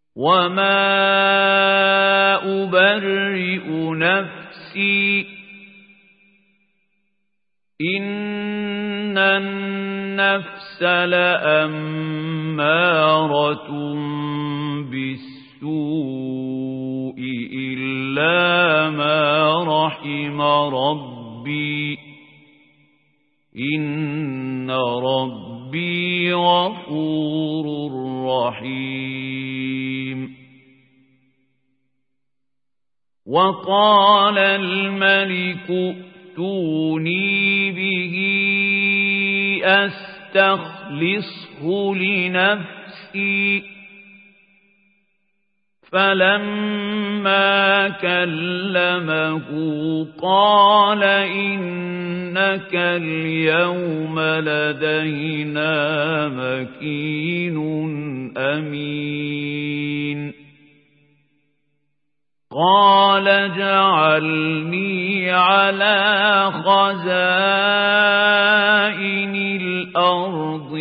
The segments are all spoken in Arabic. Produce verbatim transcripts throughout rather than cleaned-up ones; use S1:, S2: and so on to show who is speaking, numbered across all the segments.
S1: وما أبرئ نفسي إن النفس لأمارة بالسوء إلا ما رحم ربي إن ربي غفور رحيم. وقال الملك ائتوني به أستخلصه لنفسي فلما كلمه قال إنك اليوم لدينا مكين أمين. قال اجعلني على خزائن الأرض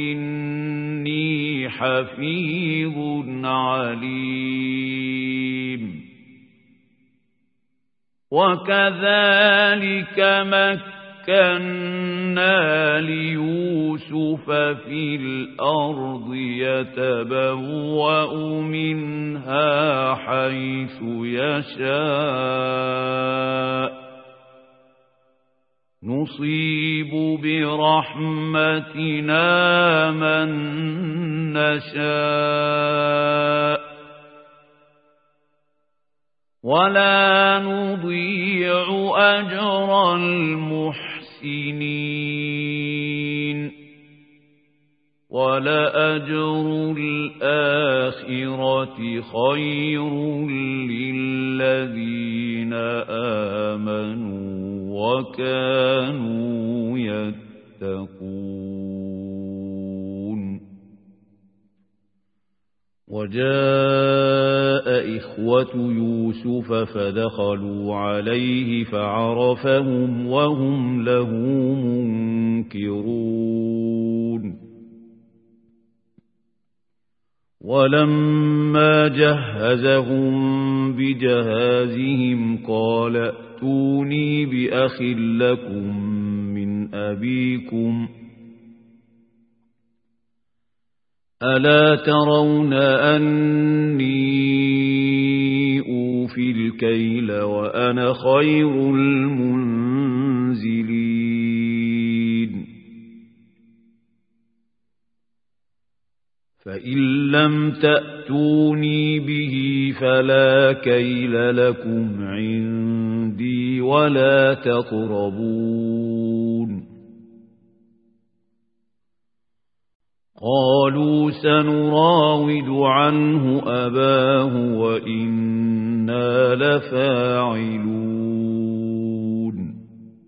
S1: إني حفيظ عليم. وكذلك مكنا ليوسف في الأرض يتبوأ منها حيث يشاء نصيب برحمتنا من نشاء ولا نضيع أجر المحسنين. ولأجر الآخرة خير للذين آمنوا وكانوا يتقون. وجاء إخوة يوسف فدخلوا عليه فعرفهم وهم له منكرون. ولما جهزهم بجهازهم قال ائتوني بأخ لكم من أبيكم ألا ترون أني أوفي الكيل وأنا خير المنزلين. فإن لم تأتوني به فلا كيل لكم عندي ولا تقربون. قالوا سنراود عنه أباه وإنا لفاعلون.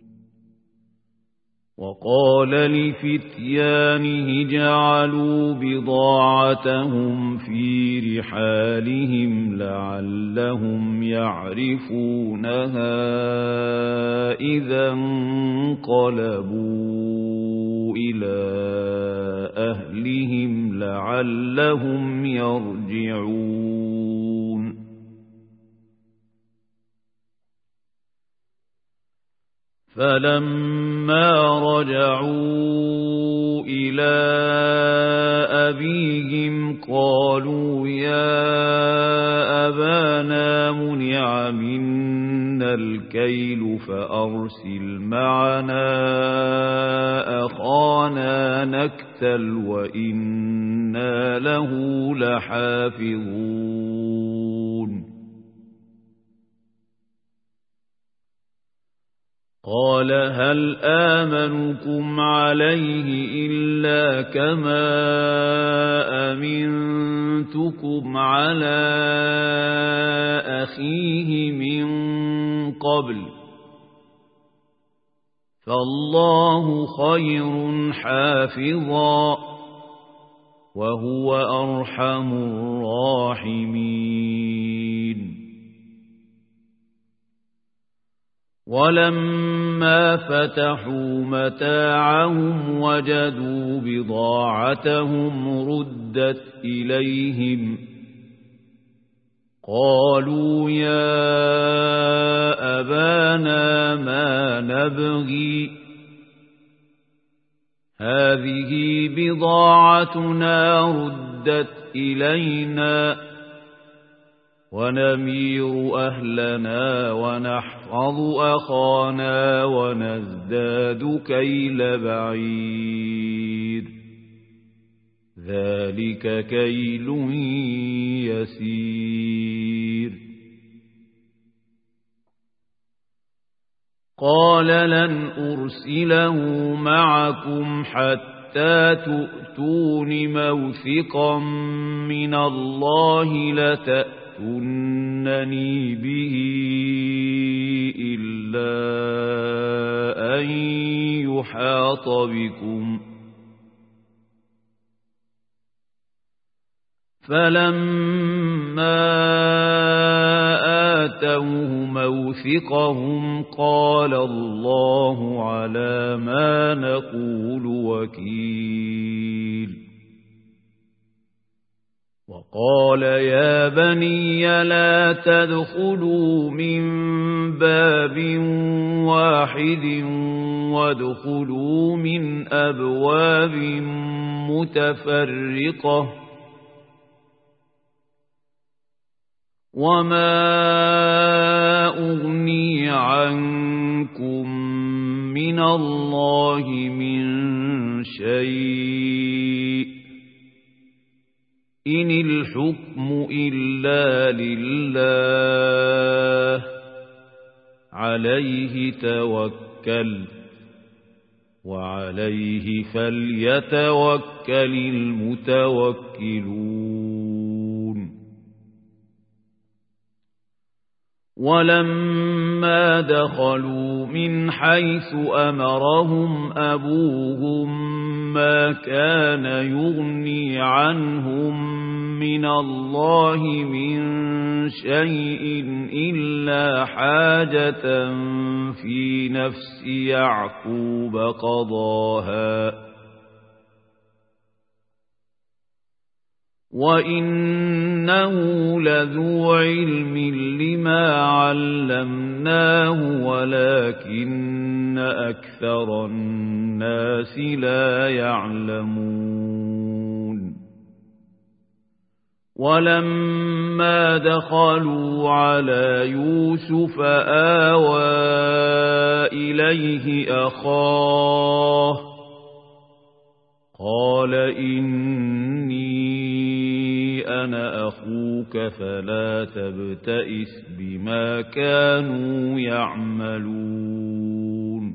S1: وقال لفتيانه جعلوا بضاعتهم في رحالهم لعلهم يعرفونها إذا انقلبوا إلى أهلهم لعلهم يرجعون. فلما رجعوا إلى أبيهم قالوا يا أبانا منع منا الكيل فأرسل معنا أخانا نكتل وإنا له لحافظون. قال هل آمنكم عليه إلا كما أمنتكم على أخيه من قبل فالله خير حافظا وهو أرحم الراحمين. ولما فتحوا متاعهم وجدوا بضاعتهم ردت إليهم قالوا يا أبانا ما نبغي هذه بضاعتنا ردت إلينا ونمير أهلنا ونحفظ أخانا ونزداد كيل بعير ذلك كيل يسير قال لن أرسله معكم حتى تؤتون موثقا من الله لتأتونني به إلا أن يحاط بكم فلما آتوه موثقهم قال الله على ما نقول وكيل وقال يا بني لا تدخلوا من باب واحد وادخلوا من أبواب متفرقة وما أغني عنكم من الله من شيء إن الحكم إلا لله عليه توكل وعليه فليتوكل المتوكلون ولما دخلوا من حيث أمرهم أبوهم ما كان يغني عنهم من الله من شيء إلا حاجة في نفس يعقوب قضاها وإنه لذو علم لما علمناه ولكن أكثر الناس لا يعلمون ولما دخلوا على يوسف آوى إليه أخاه قال إني أنا أخوك فلا تبتئس بما كانوا يعملون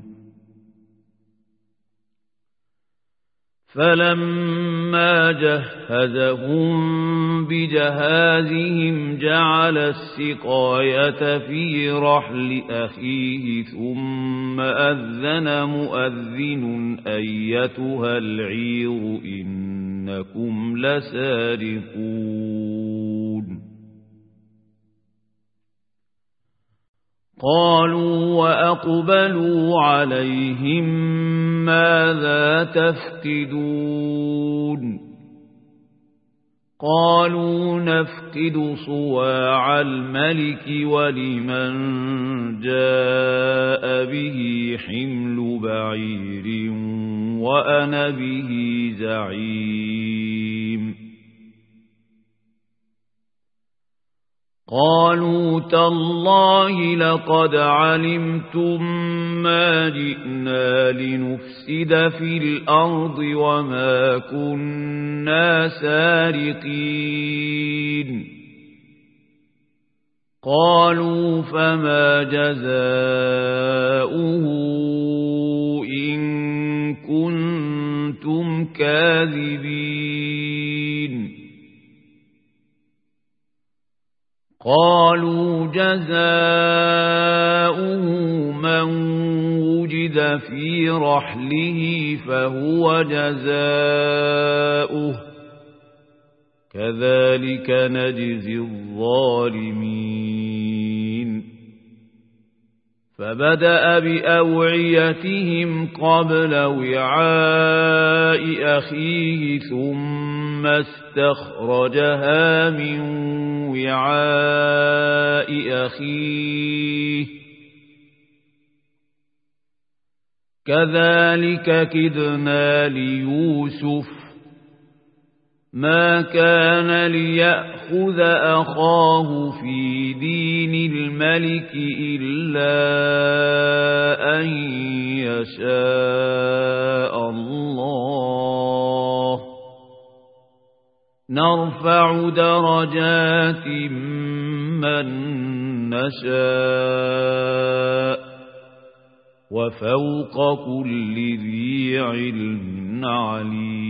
S1: فلما جهزهم بجهازهم جعل السقاية في رحل أخيه ثم أذن مؤذن أيتها العير إنكم لسارقون قالوا وأقبلوا عليهم ماذا تفقدون قالوا نفقد صواع الملك ولمن جاء به حمل بعير وأنا به زعيم قالوا تالله لقد علمتم ما جئنا لنفسد في الأرض وما كنا سارقين قالوا فما جزاؤه إن كنتم كاذبين قالوا جزاؤه من وجد في رحله فهو جزاؤه كذلك نجزي الظالمين فبدأ بأوعيتهم قبل وعاء أخيه ثم استخرجها من وعاء أخيه كذلك كدنا ليوسف ما كان ليأخذ أخاه في دين الملك إلا أن يشاء الله نرفع درجات من نشاء وفوق كل ذي علم عليم